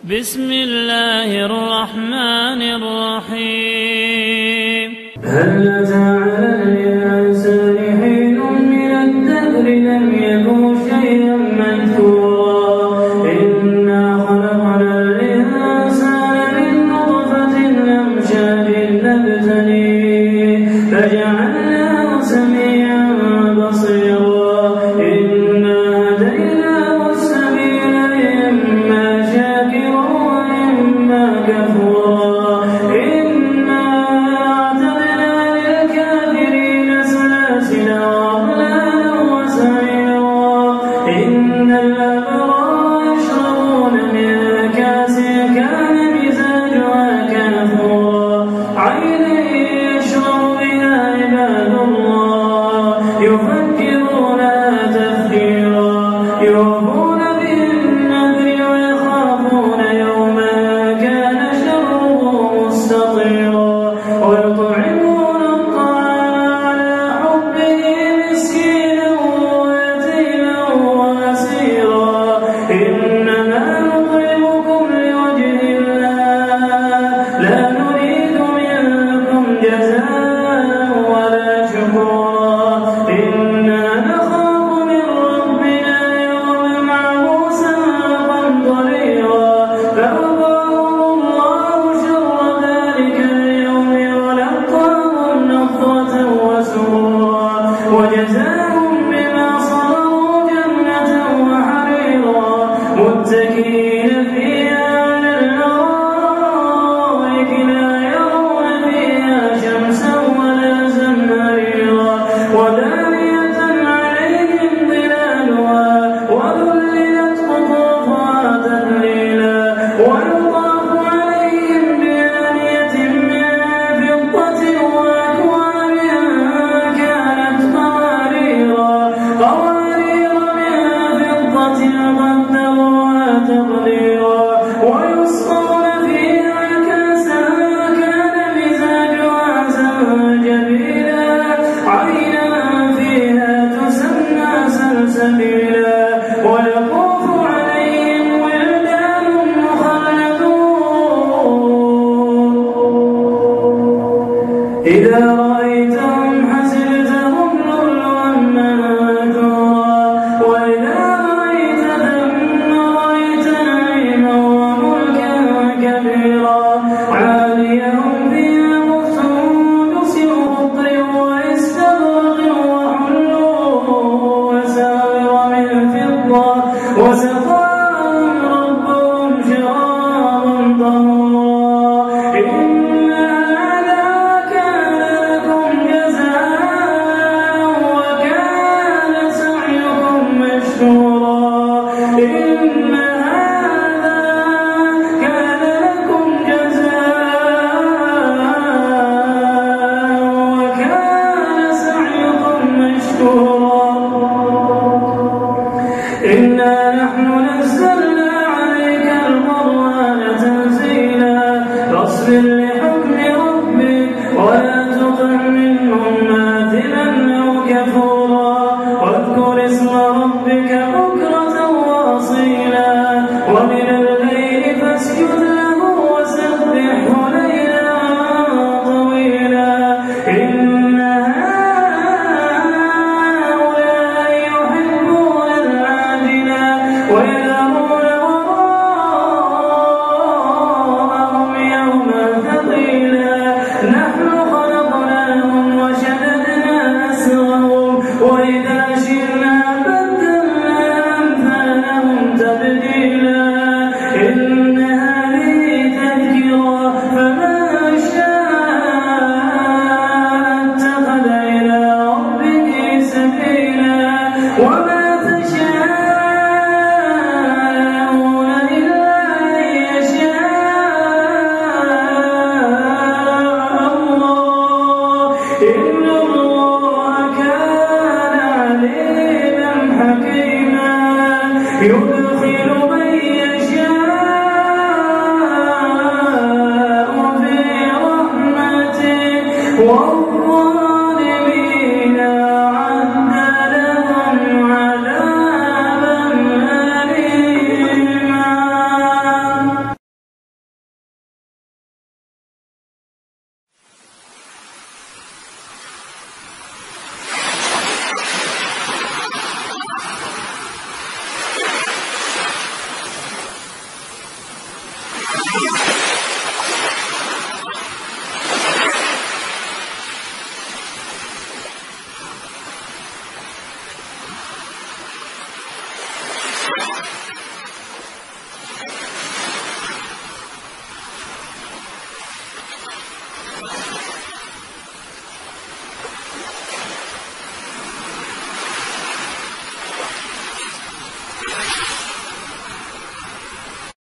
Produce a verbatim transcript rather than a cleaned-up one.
بسم الله الرحمن الرحيم. هل أتى على الإنسان حين من الدهر لم يكن شيئا مذكورا إنا خلقنا الإنسان من نطفة أمشاج نبتليه فجعلناه سميعا بصيرا إنا هديناه السبيل إما شاكرا وإما كفورا إنا أعتدنا للكافرين سلاسل وأغلالا وسعيرا إن الأبرار يشربون من كأس كان مزاجها كافورا عينا يشرب بها عباد الله يفكرونها تفكيرا يوفون بالنذر ويخافون يوما كان شره مستطيرا ويطعمون الطعام على حبه مسكينا ويتيما واسيرا إنما نطعمكم لوجه الله لا نريد منكم جزاء ولا شكورا إنا نخاف من ربنا يوما عبوسا قمطريرا فوقاهم الله شر ذلك اليوم ولقاهم نضرة وسرورا وجزاهم بما صبروا جنة وحريرا متكئين فيها على الأرائك لا يرون فيها شمسا ولا زمهريرا ودانية عليهم ظلالها وذللت قطوفها تذليلا ويطاف عليهم بآنية من فضة وأكواب كانت قواريرا قوارير من فضة قدروها تقديرا ويسقون فيها كأسا كان مزاجها زنجبيلا عينا فيها تسمى سلسبيلا ويطوف عليهم ولدان مخلدون إذا رأيتهم حسبتهم لؤلؤا منثورا وإذا رأيت ثم رأيت نعيما وملكا كبيرا عاليهم فيها سندس خضر واستبرق وحلوا وساور من فضة وسقاهم ربهم شرابا طهورا إن هذا كان لكم جزاء وكان سعيكم مشكورا إن هذا كان لكم جزاء وكان سعيكم مشكورا إنا نحن نزلنا عليك القرآن تنزيلا فاصبر لحكم ربك ولا تطع منهم آثما أو كفورا واذكر اسم ربك بكرة وأصيلا ومن الليل فاسجد له وسبحه ليلا طويلا إن هؤلاء يحبون العاجلة ويذرون وراءهم يوما ثقيلا نحن خلقناهم وشددنا أسرهم وإذا شئنا بدلنا أمثالهم تبديلا إن هذه تذكرة فمن شاء اتخذ إلى ربه سبيلا وما تشاءون إلا أن يشاء الله إن الله كان عليما حكيما